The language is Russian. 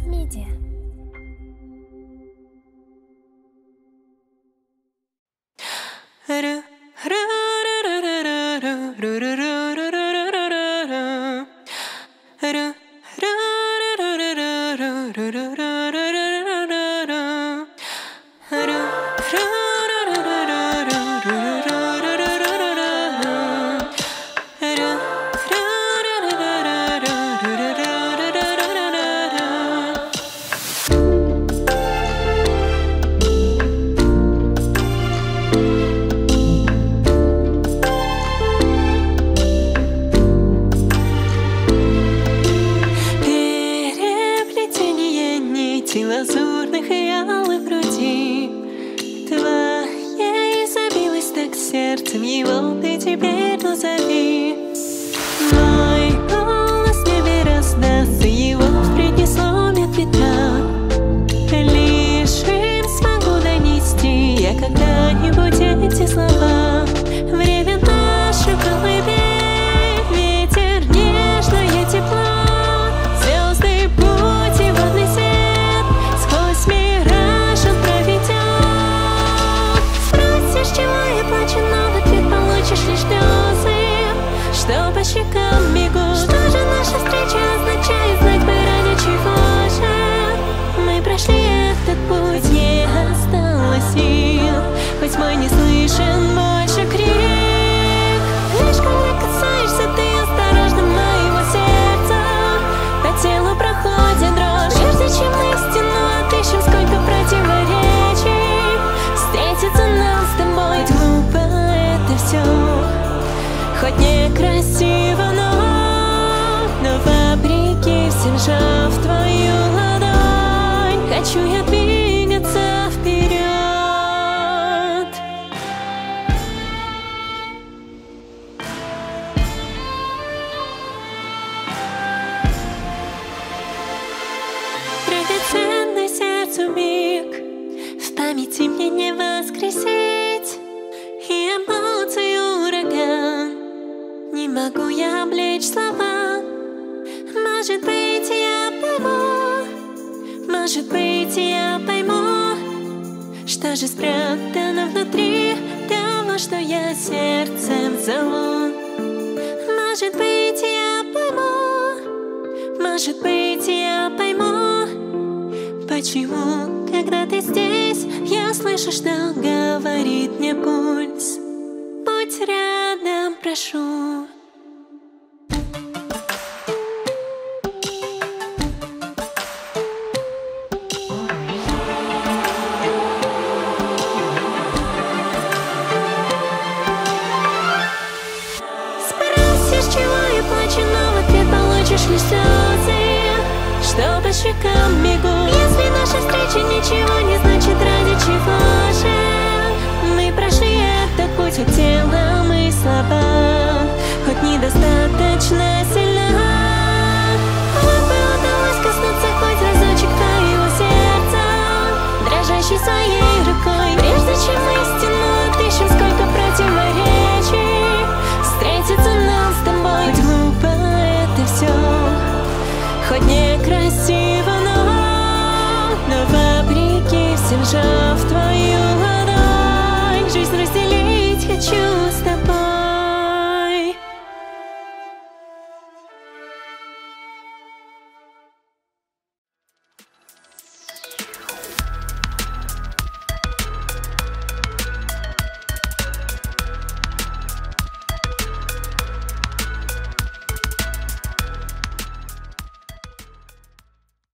Media. Лазурных и алых груди твоей забилось так сердцем, его ты теперь назови. Мой голос в небе раздастся, его впредь не сломит ветра. Лишь им смогу донести я когда-нибудь эти слова. Время наше колыбель, ветер нежное тепло. Что по щекам бегут. Что же наша встреча означает? Знать бы, ради чего же мы прошли этот путь. Не осталось сил, хоть мой не слышен больше крик. Лишь когда касаешься ты осторожно моего сердца, по телу проходит дрожь. Прежде чем истину отыщем, сколько противоречий встретится нам с тобой. Глупо это все, хоть некрасиво, но вопреки всем сжав твою ладонь, хочу я двигаться вперед. Драгоценный сердцу миг в памяти мне не воскресить, и эмоции ураган не могу я облечь слова. Может быть, я пойму, может быть, я пойму, что же спрятано внутри того, что я сердцем зову. Может быть, я пойму, может быть, я пойму, почему, когда ты здесь, я слышу, что говорит мне пульс. Будь рядом, прошу. Спросишь, чего я плачу, но в ответ получишь лишь слезы, что по щекам бегут. Если наша встреча ничего не значит, ради чего же мы прошли этот путь. Хоть телом и слаба, хоть недостаточно сильна. Вот бы удалось коснуться хоть разочек твоего сердца, дрожащей своей рукой. Прежде чем истину отыщем, сколько противоречий встретится нам с тобой. Хоть глупо это все, хоть не